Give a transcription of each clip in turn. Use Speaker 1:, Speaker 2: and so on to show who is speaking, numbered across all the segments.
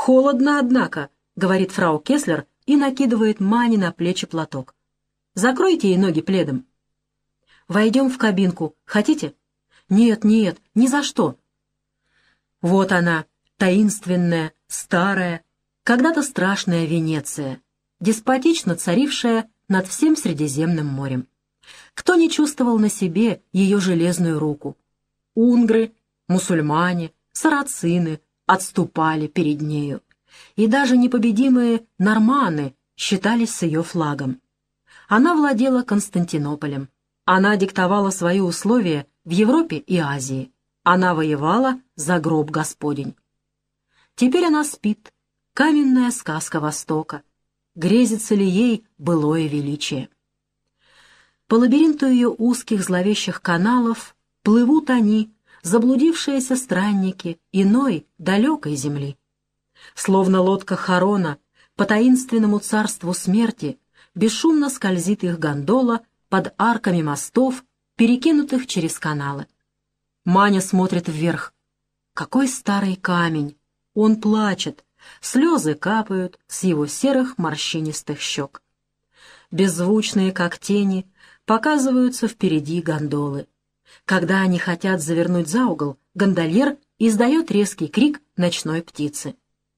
Speaker 1: «Холодно, однако», — говорит фрау Кеслер и накидывает Мане на плечи платок. «Закройте ей ноги пледом». «Войдем в кабинку. Хотите?» «Нет, нет, ни за что». Вот она, таинственная, старая, когда-то страшная Венеция, деспотично царившая над всем Средиземным морем. Кто не чувствовал на себе ее железную руку? Унгры, мусульмане, сарацины отступали перед нею, и даже непобедимые норманы считались с ее флагом. Она владела Константинополем, она диктовала свои условия в Европе и Азии, она воевала за гроб Господень. Теперь она спит, каменная сказка Востока. Грезится ли ей былое величие? По лабиринту ее узких зловещих каналов плывут они, заблудившиеся странники иной, далекой земли. Словно лодка Харона по таинственному царству смерти бесшумно скользит их гондола под арками мостов, перекинутых через каналы. Маня смотрит вверх. Какой старый камень! Он плачет, слезы капают с его серых морщинистых щек. Беззвучные, как тени, показываются впереди гондолы. Когда они хотят завернуть за угол, гондольер издает резкий крик ночной птицы.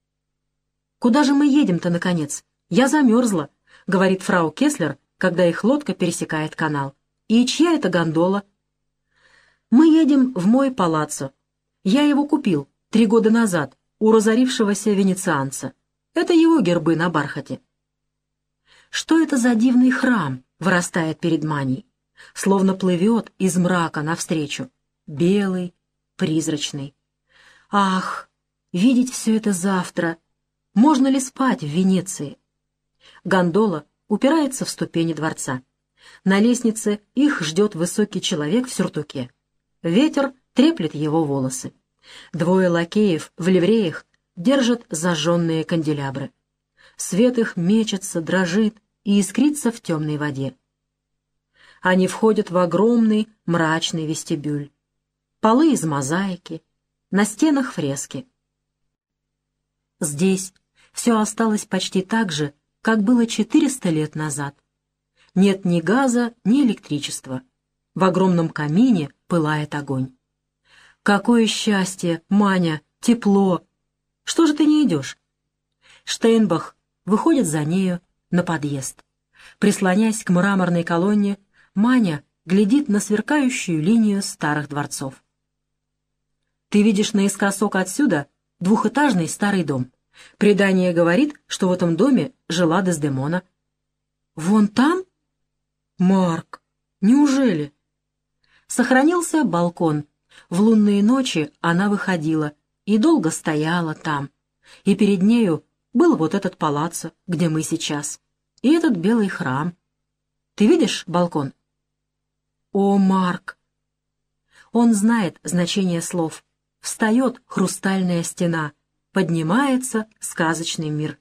Speaker 1: «Куда же мы едем-то, наконец? Я замерзла», — говорит фрау Кеслер, когда их лодка пересекает канал. «И чья это гондола?» «Мы едем в мой палаццо. Я его купил 3 года назад у разорившегося венецианца. Это его гербы на бархате». Что это за дивный храм вырастает перед Маней, словно плывет из мрака навстречу, белый, призрачный. Ах, видеть все это завтра! Можно ли спать в Венеции? Гондола упирается в ступени дворца. На лестнице их ждет высокий человек в сюртуке. Ветер треплет его волосы. 2 лакеев в ливреях держат зажженные канделябры. Свет их мечется, дрожит и искрится в темной воде. Они входят в огромный мрачный вестибюль. Полы из мозаики, на стенах фрески. Здесь все осталось почти так же, как было 400 лет назад. Нет ни газа, ни электричества. В огромном камине пылает огонь. Какое счастье, Маня, тепло! Что же ты не идешь? Штейнбах выходит за нею на подъезд. Прислонясь к мраморной колонне, Маня глядит на сверкающую линию старых дворцов. Ты видишь наискосок отсюда 2-этажный старый дом. Предание говорит, что в этом доме жила Дездемона. Вон там? Марк, неужели? Сохранился балкон. В лунные ночи она выходила и долго стояла там. И перед нею был вот этот палаццо, где мы сейчас, и этот белый храм. Ты видишь балкон? О, Марк! Он знает значение слов. Встает хрустальная стена, поднимается сказочный мир.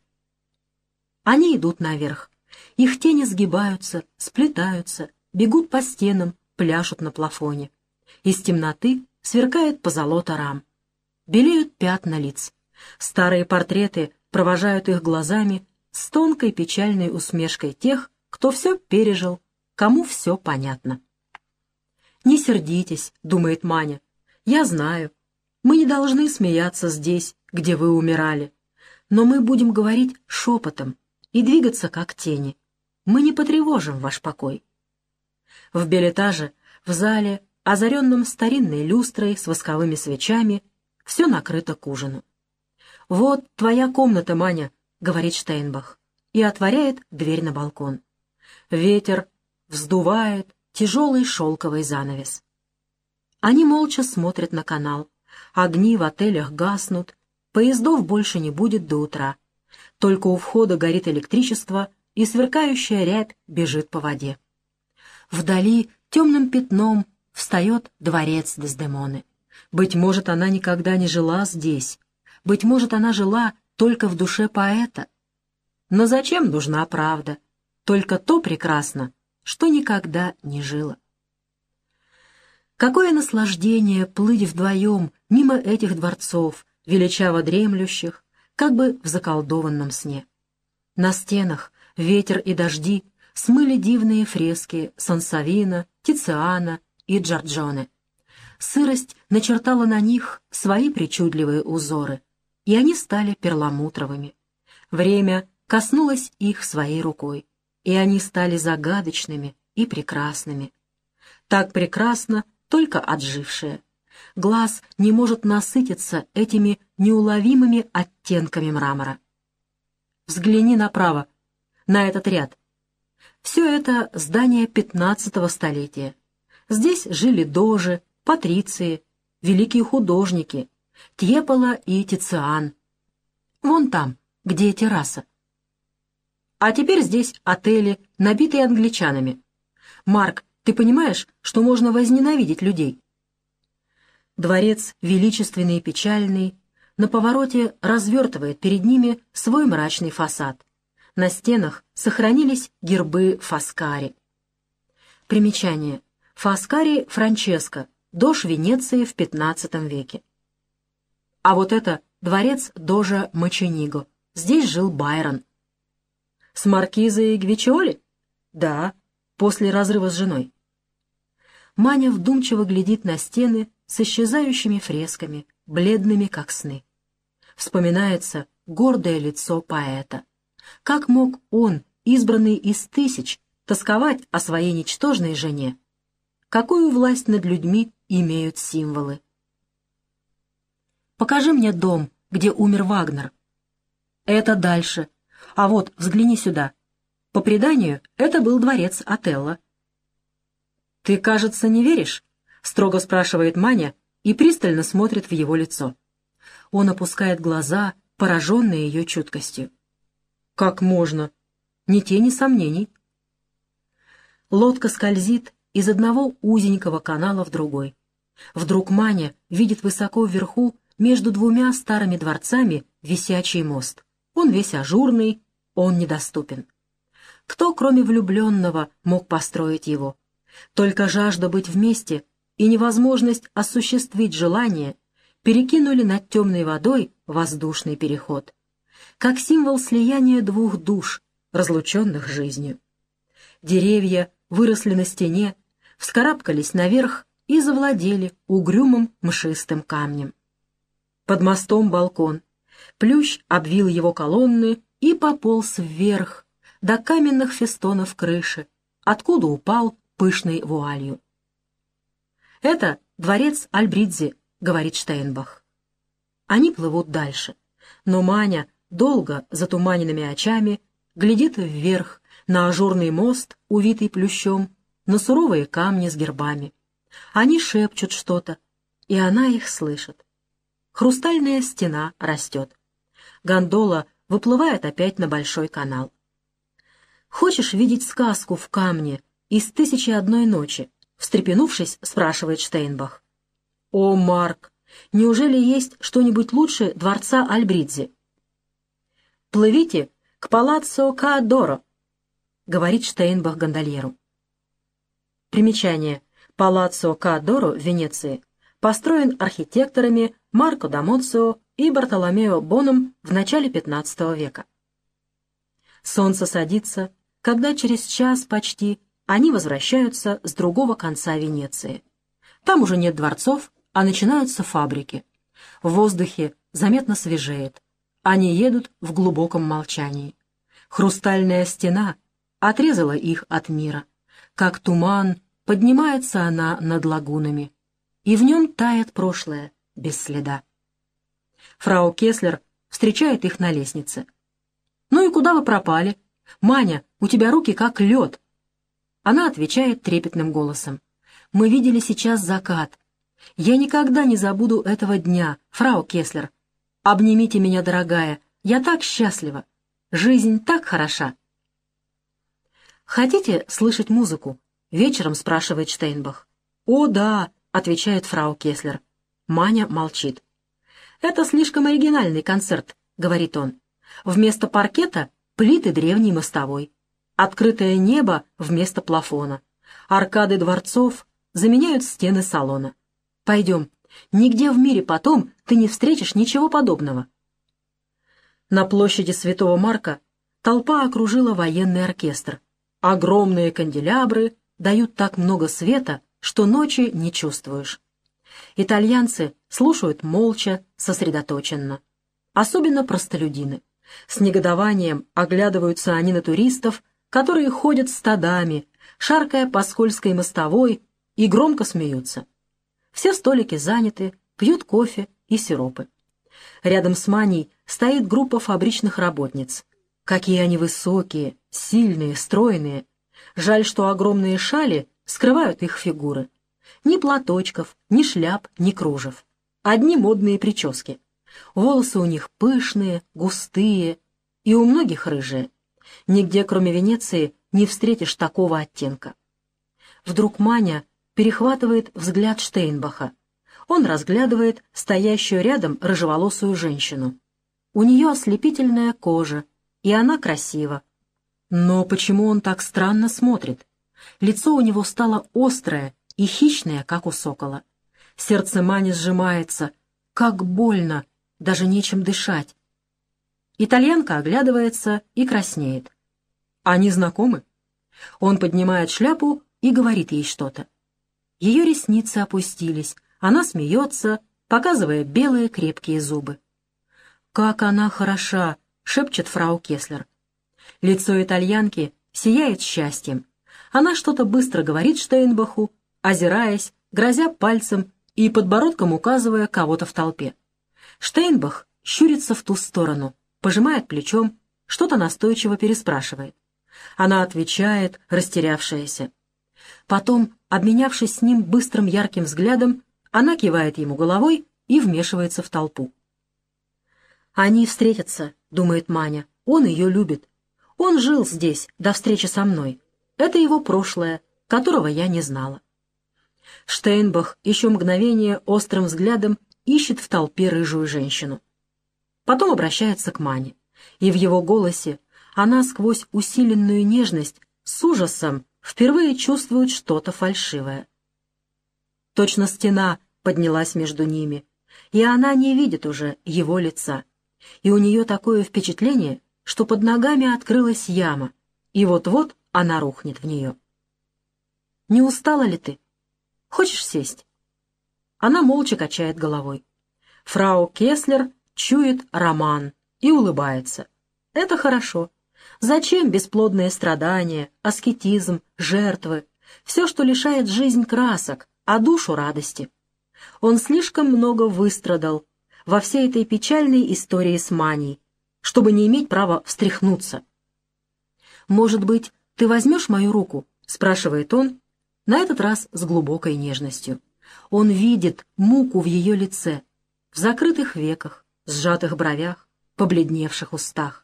Speaker 1: Они идут наверх. Их тени сгибаются, сплетаются, бегут по стенам, пляшут на плафоне. Из темноты сверкает позолота рам. Белеют пятна лиц. Старые портреты провожают их глазами с тонкой печальной усмешкой тех, кто все пережил, кому все понятно. «Не сердитесь», — думает Маня. «Я знаю. Мы не должны смеяться здесь, где вы умирали. Но мы будем говорить шепотом и двигаться как тени. Мы не потревожим ваш покой». В бельэтаже, в зале, озаренном старинной люстрой с восковыми свечами, все накрыто к ужину. «Вот твоя комната, Маня», — говорит Штейнбах, и отворяет дверь на балкон. Ветер вздувает тяжелый шелковый занавес. Они молча смотрят на канал. Огни в отелях гаснут, поездов больше не будет до утра. Только у входа горит электричество, и сверкающая рябь бежит по воде. Вдали темным пятном встает дворец Дездемоны. Быть может, она никогда не жила здесь. Быть может, она жила только в душе поэта. Но зачем нужна правда? Только то прекрасно, что никогда не жило. Какое наслаждение плыть вдвоем мимо этих дворцов, величаво дремлющих, как бы в заколдованном сне. На стенах ветер и дожди смыли дивные фрески Сансовина, Тициана и Джорджоне. Сырость начертала на них свои причудливые узоры, и они стали перламутровыми. Время коснулось их своей рукой, и они стали загадочными и прекрасными. Так прекрасно только отжившее. Глаз не может насытиться этими неуловимыми оттенками мрамора. Взгляни направо, на этот ряд. Все это здание 15-го столетия. Здесь жили дожи, патриции, великие художники, Тьепола и Тициан. Вон там, где терраса. А теперь здесь отели, набитые англичанами. Марк, ты понимаешь, что можно возненавидеть людей? Дворец, величественный и печальный, на повороте развертывает перед ними свой мрачный фасад. На стенах сохранились гербы Фаскари. Примечание. Фаскари Франческо, дож Венеции в XV веке. А вот это дворец дожа Мочениго. Здесь жил Байрон. С маркизой Гвичиоли? Да, после разрыва с женой. Маня вдумчиво глядит на стены с исчезающими фресками, бледными как сны. Вспоминается гордое лицо поэта. Как мог он, избранный из тысяч, тосковать о своей ничтожной жене? Какую власть над людьми имеют символы? Покажи мне дом, где умер Вагнер. Это дальше. А вот, взгляни сюда. По преданию, это был дворец Отелло. «Ты, кажется, не веришь?» — строго спрашивает Маня и пристально смотрит в его лицо. Он опускает глаза, пораженные ее чуткостью. «Как можно? Ни тени сомнений». Лодка скользит из одного узенького канала в другой. Вдруг Маня видит высоко вверху, между двумя старыми дворцами, висячий мост. Он весь ажурный, он недоступен. Кто, кроме влюбленного, мог построить его? Только жажда быть вместе и невозможность осуществить желание перекинули над темной водой воздушный переход, как символ слияния двух душ, разлученных жизнью. Деревья выросли на стене, вскарабкались наверх и завладели угрюмым мшистым камнем. Под мостом балкон. Плющ обвил его колонны и пополз вверх, до каменных фестонов крыши, откуда упал пышной вуалью. «Это дворец Альбридзи», — говорит Штейнбах. Они плывут дальше, но Маня долго затуманенными очами глядит вверх на ажурный мост, увитый плющом, на суровые камни с гербами. Они шепчут что-то, и она их слышит. Хрустальная стена растет. Гондола выплывает опять на большой канал. «Хочешь видеть сказку в камне из «Тысячи одной ночи»?» — встрепенувшись, спрашивает Штейнбах. «О, Марк, неужели есть что-нибудь лучше дворца Альбридзи?» «Плывите к палаццо Каадоро», — говорит Штейнбах гондольеру. Примечание. Палаццо Каадоро в Венеции построен архитекторами Марко да Моцио и Бартоломео Боном в начале XV века. Солнце садится, когда через час почти они возвращаются с другого конца Венеции. Там уже нет дворцов, а начинаются фабрики. В воздухе заметно свежеет. Они едут в глубоком молчании. Хрустальная стена отрезала их от мира. Как туман поднимается она над лагунами, и в нем тает прошлое без следа. Фрау Кеслер встречает их на лестнице. «Ну и куда вы пропали? Маня, у тебя руки как лед». Она отвечает трепетным голосом. «Мы видели сейчас закат. Я никогда не забуду этого дня, фрау Кеслер. Обнимите меня, дорогая, я так счастлива. Жизнь так хороша». «Хотите слышать музыку?» — вечером спрашивает Штейнбах. «О, да», — отвечает фрау Кеслер. Маня молчит. «Это слишком оригинальный концерт», — говорит он. «Вместо паркета — плиты древней мостовой. Открытое небо вместо плафона. Аркады дворцов заменяют стены салона. Пойдем, нигде в мире потом ты не встретишь ничего подобного». На площади Святого Марка толпа окружила военный оркестр. Огромные канделябры дают так много света, что ночи не чувствуешь. Итальянцы слушают молча, сосредоточенно. Особенно простолюдины. С негодованием оглядываются они на туристов, которые ходят стадами, шаркая по скользкой мостовой, и громко смеются. Все столики заняты, пьют кофе и сиропы. Рядом с Маней стоит группа фабричных работниц. Какие они высокие, сильные, стройные. Жаль, что огромные шали скрывают их фигуры. Ни платочков, ни шляп, ни кружев. Одни модные прически. Волосы у них пышные, густые, и у многих рыжие. Нигде, кроме Венеции, не встретишь такого оттенка. Вдруг Маня перехватывает взгляд Штейнбаха. Он разглядывает стоящую рядом рыжеволосую женщину. У нее ослепительная кожа, и она красива. Но почему он так странно смотрит? Лицо у него стало острое и хищное, как у сокола. Сердце Мани сжимается. Как больно, даже нечем дышать. Итальянка оглядывается и краснеет. Они знакомы? Он поднимает шляпу и говорит ей что-то. Ее ресницы опустились, она смеется, показывая белые крепкие зубы. «Как она хороша!» — шепчет фрау Кеслер. Лицо итальянки сияет счастьем. Она что-то быстро говорит Штейнбаху, озираясь, грозя пальцем и подбородком указывая кого-то в толпе. Штейнбах щурится в ту сторону, пожимает плечом, что-то настойчиво переспрашивает. Она отвечает, растерявшаяся. Потом, обменявшись с ним быстрым ярким взглядом, она кивает ему головой и вмешивается в толпу. «Они встретятся», — думает Маня, — «он ее любит. Он жил здесь до встречи со мной. Это его прошлое, которого я не знала». Штейнбах еще мгновение острым взглядом ищет в толпе рыжую женщину. Потом обращается к Мане, и в его голосе она сквозь усиленную нежность с ужасом впервые чувствует что-то фальшивое. Точно стена поднялась между ними, и она не видит уже его лица. И у нее такое впечатление, что под ногами открылась яма, и вот-вот она рухнет в нее. «Не устала ли ты? Хочешь сесть?» Она молча качает головой. Фрау Кеслер чует роман и улыбается. Это хорошо. Зачем бесплодные страдания, аскетизм, жертвы, все, что лишает жизнь красок, а душу радости? Он слишком много выстрадал во всей этой печальной истории с Маней, чтобы не иметь права встряхнуться. «Может быть, ты возьмешь мою руку?» — спрашивает он, на этот раз с глубокой нежностью. Он видит муку в ее лице, в закрытых веках, сжатых бровях, побледневших устах.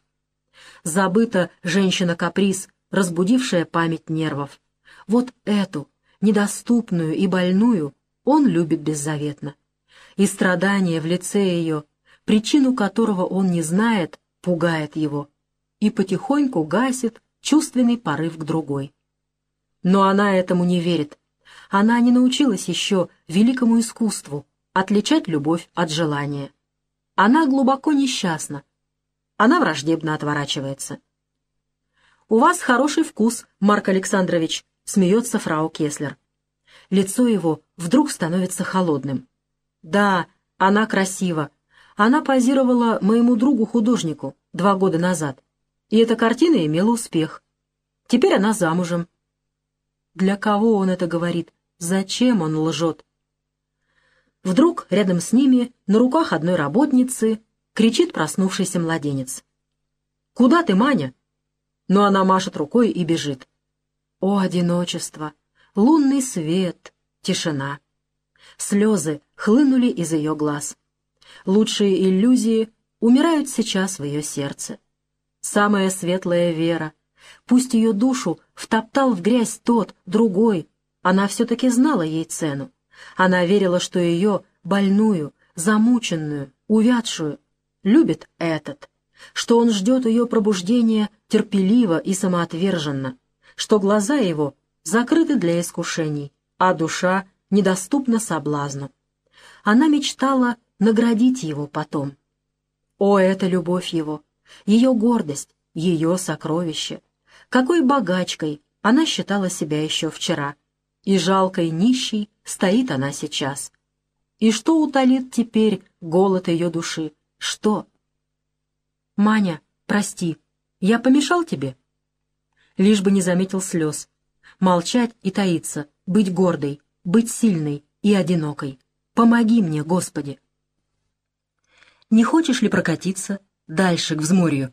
Speaker 1: Забыта женщина-каприз, разбудившая память нервов. Вот эту, недоступную и больную, он любит беззаветно. И страдание в лице ее, причину которого он не знает, пугает его и потихоньку гасит чувственный порыв к другой. Но она этому не верит. Она не научилась еще великому искусству отличать любовь от желания. Она глубоко несчастна. Она враждебно отворачивается. «У вас хороший вкус, Марк Александрович», — смеется фрау Кеслер. Лицо его вдруг становится холодным. «Да, она красива. Она позировала моему другу-художнику 2 года назад, и эта картина имела успех. Теперь она замужем». Для кого он это говорит? Зачем он лжет? Вдруг рядом с ними, на руках одной работницы, кричит проснувшийся младенец. «Куда ты, Маня?» Но она машет рукой и бежит. О, одиночество! Лунный свет, тишина. Слезы хлынули из ее глаз. Лучшие иллюзии умирают сейчас в ее сердце. Самая светлая вера. Пусть ее душу втоптал в грязь тот, другой, она все-таки знала ей цену. Она верила, что ее, больную, замученную, увядшую, любит этот, что он ждет ее пробуждения терпеливо и самоотверженно, что глаза его закрыты для искушений, а душа недоступна соблазну. Она мечтала наградить его потом. О, эта любовь его! ее гордость, ее сокровище. Какой богачкой она считала себя еще вчера, и жалкой нищей стоит она сейчас. И что утолит теперь голод ее души? Что? «Маня, прости, я помешал тебе?» Лишь бы не заметил слез. Молчать и таиться, быть гордой, быть сильной и одинокой. Помоги мне, Господи. Не хочешь ли прокатиться дальше, к взморью?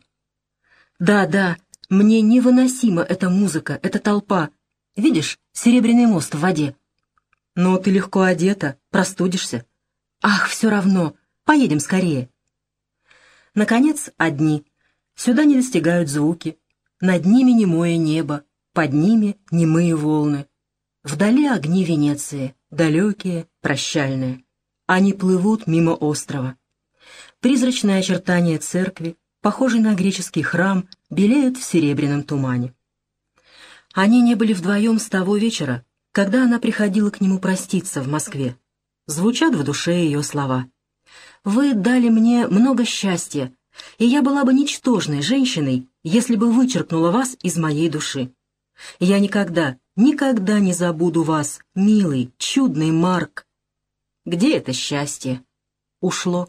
Speaker 1: Да, мне невыносима эта музыка, эта толпа. Видишь, серебряный мост в воде. Но ты легко одета, простудишься. Ах, все равно, поедем скорее. Наконец, одни. Сюда не достигают звуки. Над ними немое небо, под ними немые волны. Вдали огни Венеции, далекие, прощальные. Они плывут мимо острова. Призрачные очертания церкви, похожей на греческий храм, белеют в серебряном тумане. Они не были вдвоем с того вечера, когда она приходила к нему проститься в Москве. Звучат в душе ее слова. «Вы дали мне много счастья, и я была бы ничтожной женщиной, если бы вычеркнула вас из моей души. Я никогда не забуду вас, милый, чудный Марк». Где это счастье? Ушло.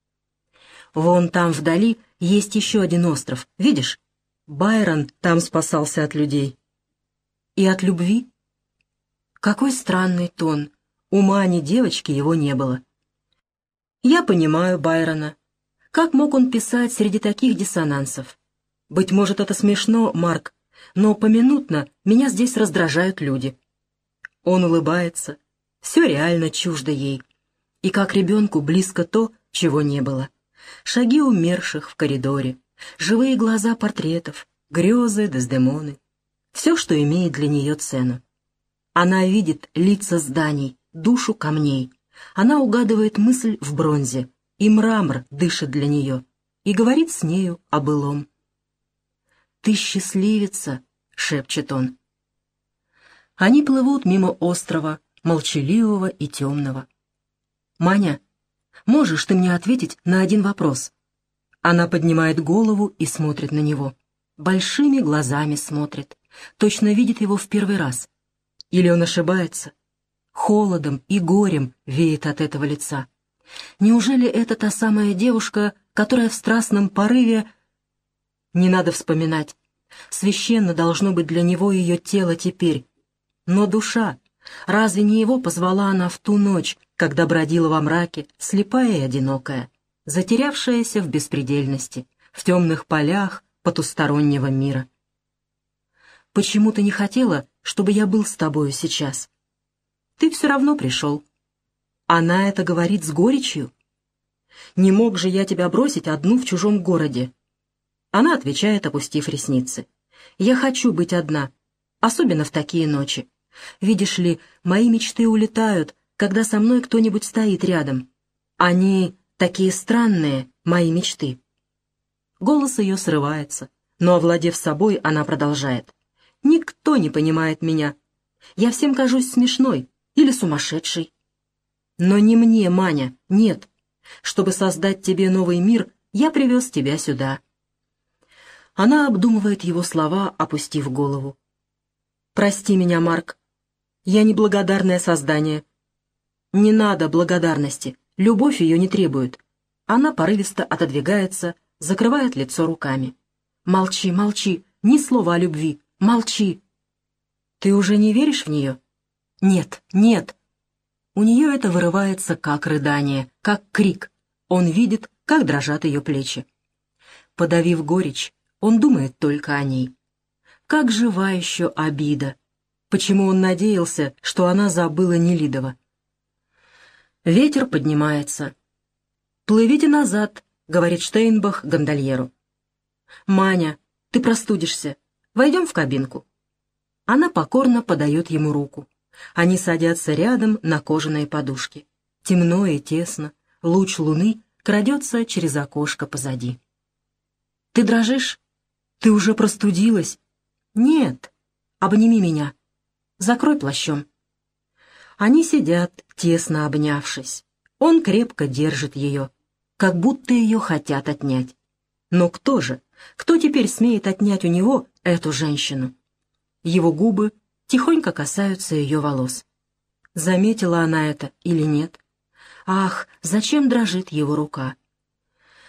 Speaker 1: Вон там вдали есть еще один остров, видишь? Байрон там спасался от людей. И от любви? Какой странный тон. У Мани девочки его не было. Я понимаю Байрона. Как мог он писать среди таких диссонансов? Быть может, это смешно, Марк, но поминутно меня здесь раздражают люди. Он улыбается. Все реально чуждо ей. И как ребенку близко то, чего не было. Шаги умерших в коридоре, живые глаза портретов, грезы Дездемоны. Все, что имеет для нее цену. Она видит лица зданий, душу камней. Она угадывает мысль в бронзе, и мрамор дышит для нее, и говорит с нею о былом. «Ты счастливица», — шепчет он. Они плывут мимо острова, молчаливого и темного. «Маня, можешь ты мне ответить на один вопрос?» Она поднимает голову и смотрит на него. Большими глазами смотрит. Точно видит его в первый раз. Или он ошибается? Холодом и горем веет от этого лица. Неужели это та самая девушка, которая в страстном порыве... Не надо вспоминать. Священно должно быть для него ее тело теперь. Но душа... Разве не его позвала она в ту ночь, когда бродила во мраке, слепая и одинокая, затерявшаяся в беспредельности, в темных полях потустороннего мира? «Почему ты не хотела, чтобы я был с тобою сейчас? Ты все равно пришел». Она это говорит с горечью. «Не мог же я тебя бросить одну в чужом городе?» Она отвечает, опустив ресницы. «Я хочу быть одна, особенно в такие ночи. Видишь ли, мои мечты улетают, когда со мной кто-нибудь стоит рядом. Они такие странные, мои мечты». Голос ее срывается, но, овладев собой, она продолжает. «Никто не понимает меня. Я всем кажусь смешной или сумасшедшей. Но не мне, Маня, нет. Чтобы создать тебе новый мир, я привез тебя сюда». Она обдумывает его слова, опустив голову. «Прости меня, Марк. Я неблагодарное создание». «Не надо благодарности. Любовь ее не требует». Она порывисто отодвигается, закрывает лицо руками. «Молчи, молчи. Ни слова о любви. Молчи». «Ты уже не веришь в нее?» «Нет, нет». У нее это вырывается как рыдание, как крик. Он видит, как дрожат ее плечи. Подавив горечь, он думает только о ней. Как жива еще обида. Почему он надеялся, что она забыла Нелидова? Ветер поднимается. «Плывите назад», — говорит Штейнбах гондольеру. «Маня, ты простудишься. Войдем в кабинку». Она покорно подает ему руку. Они садятся рядом на кожаные подушки. Темно и тесно. Луч луны крадется через окошко позади. «Ты дрожишь? Ты уже простудилась?» «Нет. Обними меня. Закрой плащом». Они сидят, тесно обнявшись. Он крепко держит ее, как будто ее хотят отнять. Но кто же? Кто теперь смеет отнять у него эту женщину? Его губы тихонько касаются ее волос. Заметила она это или нет? Ах, зачем дрожит его рука?